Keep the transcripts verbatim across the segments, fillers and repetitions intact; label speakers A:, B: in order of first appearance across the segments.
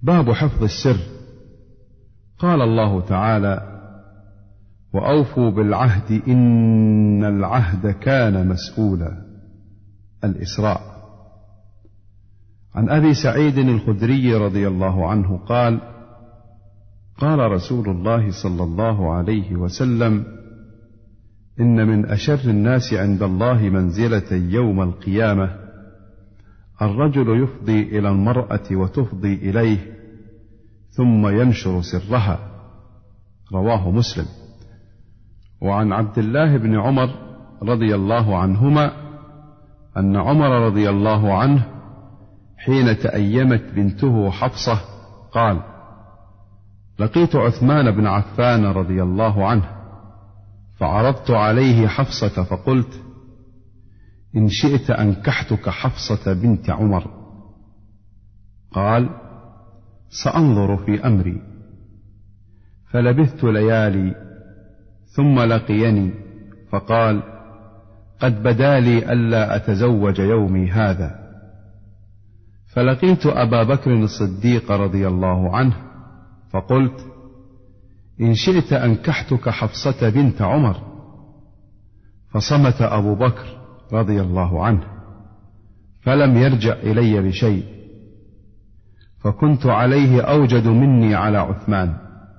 A: باب حفظ السر. قال الله تعالى: وأوفوا بالعهد إن العهد كان مسؤولا. الإسراء. عن أبي سعيد الخدري رضي الله عنه قال: قال رسول الله صلى الله عليه وسلم: إن من أشر الناس عند الله منزلة يوم القيامة الرجل يفضي إلى المرأة وتفضي إليه ثم ينشر سرها. رواه مسلم. وعن عبد الله بن عمر رضي الله عنهما أن عمر رضي الله عنه حين تأيمت بنته حفصة قال: لقيت عثمان بن عفان رضي الله عنه فعرضت عليه حفصة فقلت: إن شئت أنكحتك حفصة بنت عمر. قال: سأنظر في أمري. فلبثت ليالي ثم لقيني فقال: قد بدا لي ألا أتزوج يومي هذا. فلقيت أبا بكر الصديق رضي الله عنه فقلت: إن شئت أنكحتك حفصة بنت عمر. فصمت أبو بكر رضي الله عنه فلم يرجع إلي بشيء، فكنت عليه أوجد مني على عثمان.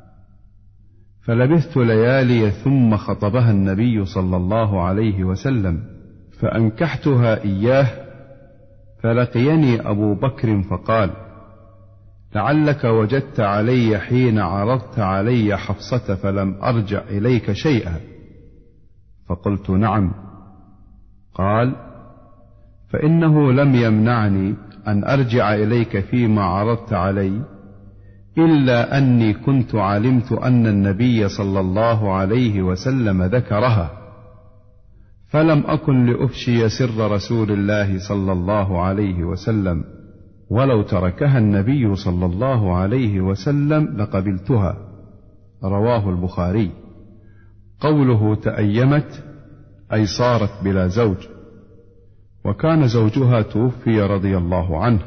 A: فلبثت ليالي ثم خطبها النبي صلى الله عليه وسلم فأنكحتها إياه. فلقيني أبو بكر فقال: لعلك وجدت علي حين عرضت علي حفصة فلم أرجع إليك شيئا. فقلت: نعم. قال: فإنه لم يمنعني أن أرجع إليك فيما عرضت علي إلا أني كنت علمت أن النبي صلى الله عليه وسلم ذكرها، فلم أكن لأفشي سر رسول الله صلى الله عليه وسلم، ولو تركها النبي صلى الله عليه وسلم لقبلتها. رواه البخاري. قوله تأيمت أي صارت بلا زوج، وكان زوجها توفي رضي الله عنه.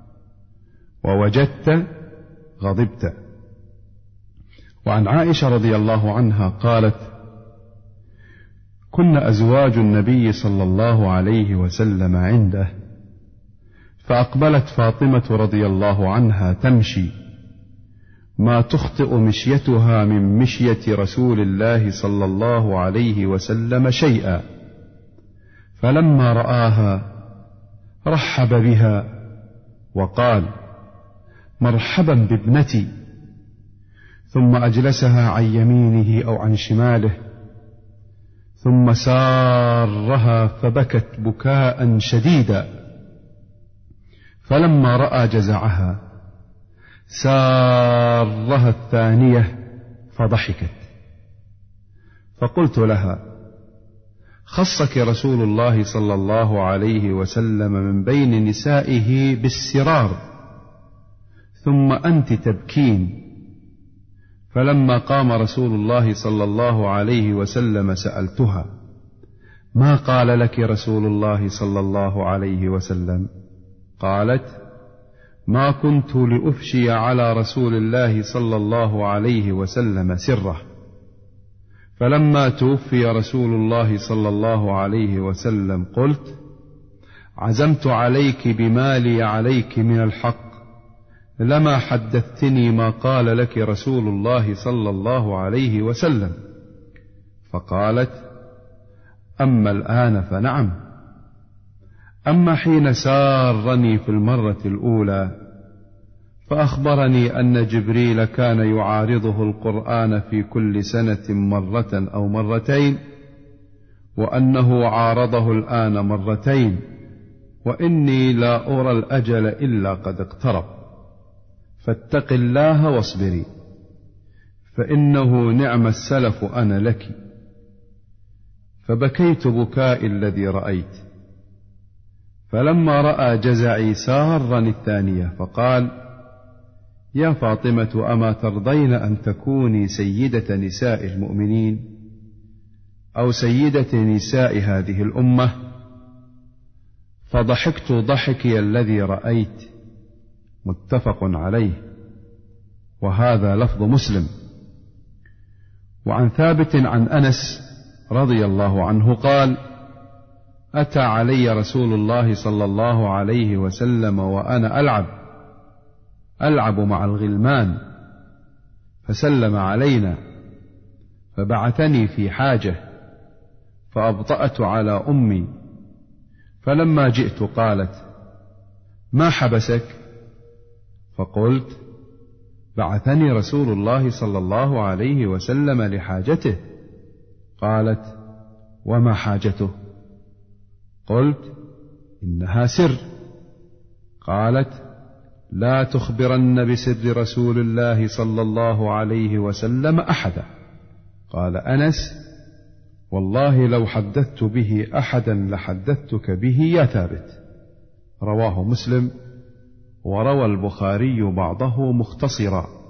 A: ووجدت غضبت. وعن عائشة رضي الله عنها قالت: كن أزواج النبي صلى الله عليه وسلم عنده، فأقبلت فاطمة رضي الله عنها تمشي ما تخطئ مشيتها من مشية رسول الله صلى الله عليه وسلم شيئا، فلما رآها رحب بها وقال: مرحبا بابنتي، ثم أجلسها عن يمينه أو عن شماله، ثم سارها فبكت بكاء شديدا، فلما رأى جزعها سارها الثانية فضحكت. فقلت لها: خصك رسول الله صلى الله عليه وسلم من بين نسائه بالسرار، ثم أنت تبكين. فلما قام رسول الله صلى الله عليه وسلم سألتها: ما قال لك رسول الله صلى الله عليه وسلم؟ قالت: ما كنت لأفشي على رسول الله صلى الله عليه وسلم سره. فلما توفي رسول الله صلى الله عليه وسلم قلت: عزمت عليك بما لي عليك من الحق، لما حدثتني ما قال لك رسول الله صلى الله عليه وسلم. فقالت: أما الآن فنعم، أما حين سارني في المرة الأولى فأخبرني أن جبريل كان يعارضه القرآن في كل سنة مرة أو مرتين، وأنه عارضه الآن مرتين، وإني لا أرى الأجل إلا قد اقترب، فاتق الله واصبري، فإنه نعم السلف أنا لك. فبكيت بكاء الذي رأيت. فلما رأى جزعي سارني الثانية فقال: يا فاطمة، أما ترضين أن تكوني سيدة نساء المؤمنين أو سيدة نساء هذه الأمة؟ فضحكت ضحكي الذي رأيت. متفق عليه. وهذا لفظ مسلم. وعن ثابت عن أنس رضي الله عنه قال: أتى علي رسول الله صلى الله عليه وسلم وأنا ألعب ألعب مع الغلمان، فسلم علينا، فبعثني في حاجة، فأبطأت على أمي، فلما جئت قالت: ما حبسك؟ فقلت: بعثني رسول الله صلى الله عليه وسلم لحاجته. قالت: وما حاجته؟ قلت: إنها سر. قالت: لا تخبرن بسر رسول الله صلى الله عليه وسلم أحدا. قال أنس: والله لو حدثت به أحدا لحدثتك به يا ثابت. رواه مسلم، وروى البخاري بعضه مختصرا.